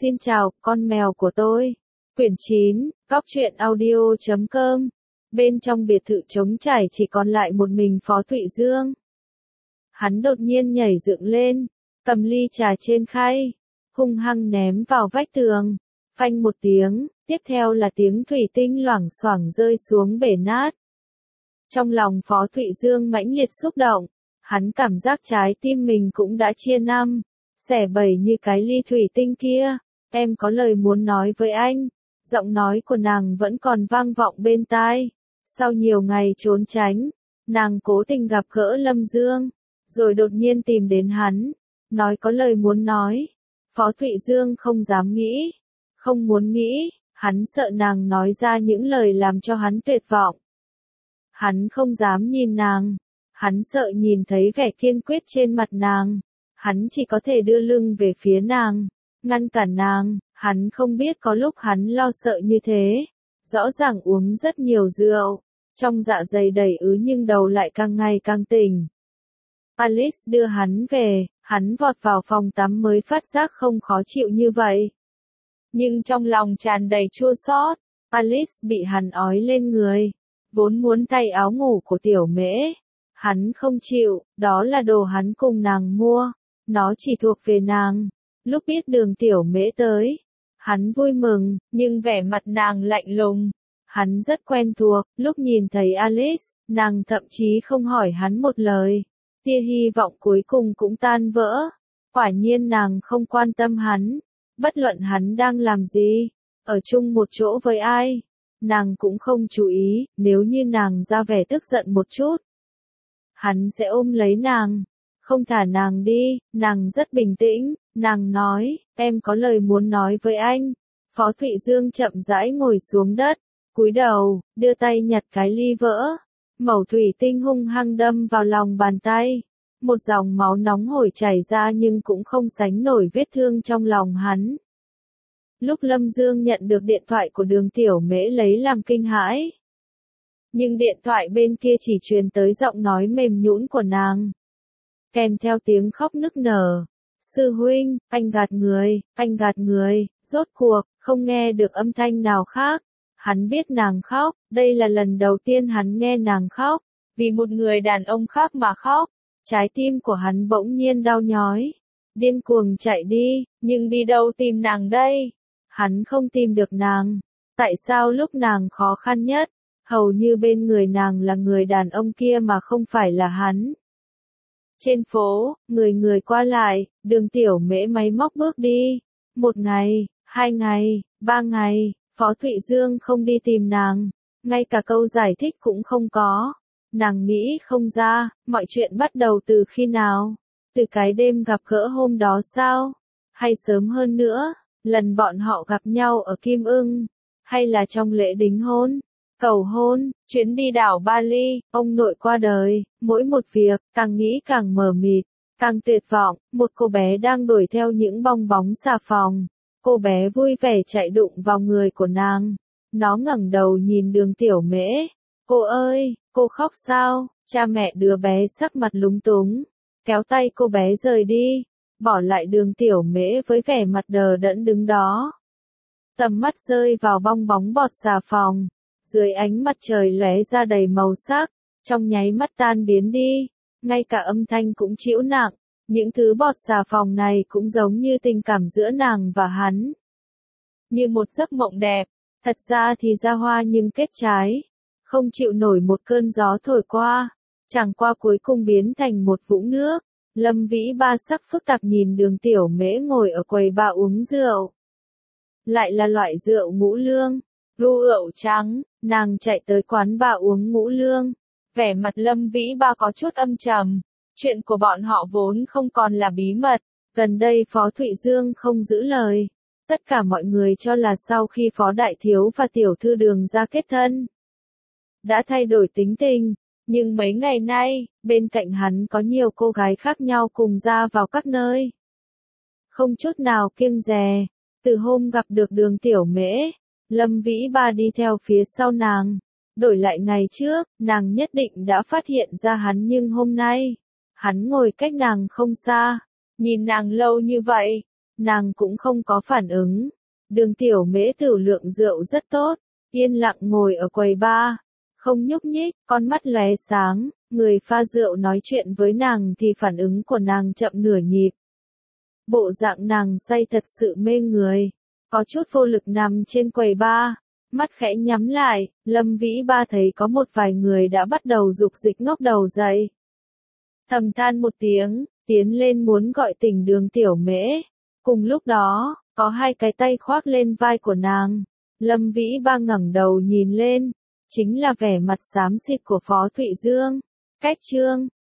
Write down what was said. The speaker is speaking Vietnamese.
Xin chào, con mèo của tôi. Quyển 9, Góc truyện audio.com. Bên trong biệt thự trống trải chỉ còn lại một mình Phó Thụy Dương. Hắn đột nhiên nhảy dựng lên, cầm ly trà trên khay, hung hăng ném vào vách tường. Phanh một tiếng, tiếp theo là tiếng thủy tinh loảng xoảng rơi xuống bể nát. Trong lòng Phó Thụy Dương mãnh liệt xúc động, hắn cảm giác trái tim mình cũng đã chia năm, xẻ bảy như cái ly thủy tinh kia. Em có lời muốn nói với anh. Giọng nói của nàng vẫn còn vang vọng bên tai. Sau nhiều ngày trốn tránh, nàng cố tình gặp gỡ Lâm Dương, rồi đột nhiên tìm đến hắn, nói có lời muốn nói. Phó Thụy Dương không dám nghĩ, không muốn nghĩ, hắn sợ nàng nói ra những lời làm cho hắn tuyệt vọng. Hắn không dám nhìn nàng, hắn sợ nhìn thấy vẻ kiên quyết trên mặt nàng, hắn chỉ có thể đưa lưng về phía nàng, ngăn cản nàng. Hắn không biết có lúc hắn lo sợ như thế, rõ ràng uống rất nhiều rượu, trong dạ dày đầy ứ nhưng đầu lại càng ngày càng tỉnh. Alice đưa hắn về, hắn vọt vào phòng tắm mới phát giác không khó chịu như vậy. Nhưng trong lòng tràn đầy chua xót. Alice bị hắn ói lên người, vốn muốn thay áo ngủ của Tiểu Mễ. Hắn không chịu, đó là đồ hắn cùng nàng mua, nó chỉ thuộc về nàng. Lúc biết Đường Tiểu Mễ tới, hắn vui mừng, nhưng vẻ mặt nàng lạnh lùng. Hắn rất quen thuộc, lúc nhìn thấy Alice, nàng thậm chí không hỏi hắn một lời. Tia hy vọng cuối cùng cũng tan vỡ. Quả nhiên nàng không quan tâm hắn, bất luận hắn đang làm gì, ở chung một chỗ với ai. Nàng cũng không chú ý, nếu như nàng ra vẻ tức giận một chút, hắn sẽ ôm lấy nàng, không thả nàng đi. Nàng rất bình tĩnh, nàng nói, em có lời muốn nói với anh. Phó Thụy Dương chậm rãi ngồi xuống đất, cúi đầu, đưa tay nhặt cái ly vỡ. Mẩu thủy tinh hung hăng đâm vào lòng bàn tay. Một dòng máu nóng hổi chảy ra nhưng cũng không sánh nổi vết thương trong lòng hắn. Lúc Lâm Dương nhận được điện thoại của Đường Tiểu Mễ lấy làm kinh hãi. Nhưng điện thoại bên kia chỉ truyền tới giọng nói mềm nhũn của nàng, kèm theo tiếng khóc nức nở. Sư huynh, anh gạt người, rốt cuộc, không nghe được âm thanh nào khác. Hắn biết nàng khóc, đây là lần đầu tiên hắn nghe nàng khóc, vì một người đàn ông khác mà khóc. Trái tim của hắn bỗng nhiên đau nhói, điên cuồng chạy đi, nhưng đi đâu tìm nàng đây? Hắn không tìm được nàng. Tại sao lúc nàng khó khăn nhất, hầu như bên người nàng là người đàn ông kia mà không phải là hắn? Trên phố, người qua lại, Đường Tiểu Mễ máy móc bước đi. 1 ngày, 2 ngày, 3 ngày, Phó Thụy Dương không đi tìm nàng, ngay cả câu giải thích cũng không có. Nàng nghĩ không ra, mọi chuyện bắt đầu từ khi nào? Từ cái đêm gặp gỡ hôm đó sao? Hay sớm hơn nữa, lần bọn họ gặp nhau ở Kim Ưng? Hay là trong lễ đính hôn, cầu hôn, chuyến đi đảo Bali, ông nội qua đời? Mỗi một việc, càng nghĩ càng mờ mịt, càng tuyệt vọng. Một cô bé đang đuổi theo những bong bóng xà phòng. Cô bé vui vẻ chạy đụng vào người của nàng. Nó ngẩng đầu nhìn Đường Tiểu Mễ. Cô ơi, cô khóc sao? Cha mẹ đứa bé sắc mặt lúng túng, kéo tay cô bé rời đi, bỏ lại Đường Tiểu Mễ với vẻ mặt đờ đẫn đứng đó. Tầm mắt rơi vào bong bóng bọt xà phòng, dưới ánh mặt trời lóe ra đầy màu sắc, trong nháy mắt tan biến đi, ngay cả âm thanh cũng trĩu nặng. Những thứ bọt xà phòng này cũng giống như tình cảm giữa nàng và hắn, như một giấc mộng đẹp. Thật ra thì ra hoa nhưng kết trái, không chịu nổi một cơn gió thổi qua, chẳng qua cuối cùng biến thành một vũng nước. Lâm Vĩ Ba sắc phức tạp nhìn Đường Tiểu Mễ ngồi ở quầy bar uống rượu. Lại là loại rượu ngũ lương, rượu trắng. Nàng chạy tới quán bar uống ngũ lương. Vẻ mặt Lâm Vĩ Ba có chút âm trầm. Chuyện của bọn họ vốn không còn là bí mật. Gần đây Phó Thụy Dương không giữ lời. Tất cả mọi người cho là sau khi Phó Đại Thiếu và Tiểu Thư Đường ra kết thân, đã thay đổi tính tình. Nhưng mấy ngày nay, bên cạnh hắn có nhiều cô gái khác nhau cùng ra vào các nơi, không chút nào kiêng dè. Từ hôm gặp được Đường Tiểu Mễ, Lâm Vĩ Ba đi theo phía sau nàng. Đổi lại ngày trước, nàng nhất định đã phát hiện ra hắn, nhưng hôm nay, hắn ngồi cách nàng không xa, nhìn nàng lâu như vậy, nàng cũng không có phản ứng. Đường Tiểu Mễ tiểu lượng rượu rất tốt, yên lặng ngồi ở quầy bar, không nhúc nhích, con mắt lóe sáng, người pha rượu nói chuyện với nàng thì phản ứng của nàng chậm nửa nhịp. Bộ dạng nàng say thật sự mê người, có chút vô lực nằm trên quầy bar, mắt khẽ nhắm lại, Lâm Vĩ Ba thấy có một vài người đã bắt đầu dục dịch ngóc đầu dậy. Thầm than một tiếng, tiến lên muốn gọi tỉnh Đường Tiểu Mễ. Cùng lúc đó, có hai cái tay khoác lên vai của nàng. Lâm Vĩ Ba ngẩng đầu nhìn lên, chính là vẻ mặt xám xịt của Phó Thụy Dương. Cách chương